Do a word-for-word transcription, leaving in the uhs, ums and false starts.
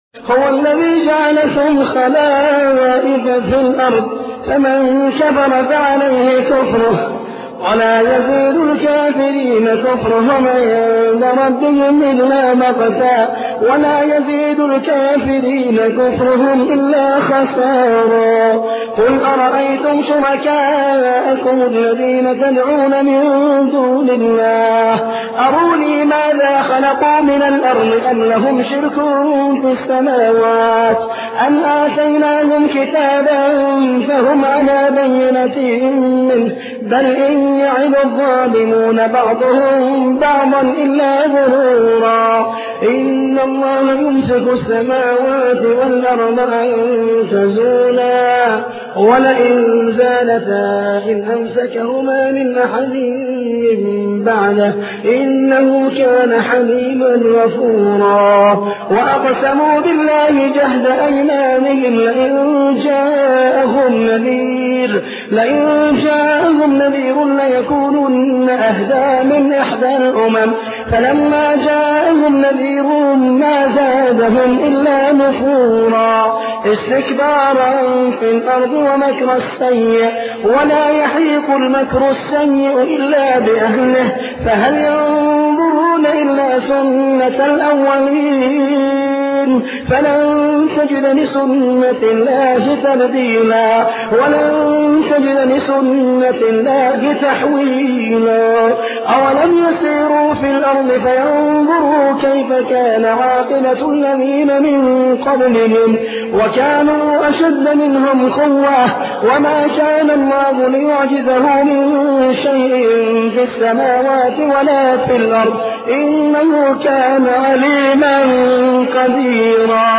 هو الذي جعلكم خلائف في الأرض فمن كفر فعليه كفره ولا يزيد الكافرين كفرهم عند ربهم إلا مقتا ولا يزيد الكافرين كفرهم إلا خسارا. قل أرأيتم شركاءكم الذين تدعون من دون الله أروني ماذا خلقوا من الأرض أم لهم شرك في السماوات أم آتيناهم كتابا فهم على بينة منه بل إن يعد الظالمون بعضهم بعضا إلا غرورا. إن الله يمسك السماوات والأرض أن تزولا ولئن زالتا إن أمسكهما من أحد من بعده إنه كان حليما غفورا. وأقسموا بالله جهد أيمانهم لئن جاءهم نذير لئن جاءهم نذير ليكونن أهدى من إحدى الأمم فلما جاءهم نذير ما زادهم إلا نفورا استكبارا في الأرض ومكر السيء ولا يحيق المكر السيء إلا بأهله فهل ينظرون إلا سنة الأولين فلن تجد لسنة الله تبديلا ولن تجد لسنة الله تحويلا. أولم يسيروا في الأرض فينظروا كيف كان عاقبة الذين من قبلهم وكانوا أشد منهم قوة وما كان الله ليعجزه من شيء في السماوات ولا في الأرض إنه كان عليما قديرا.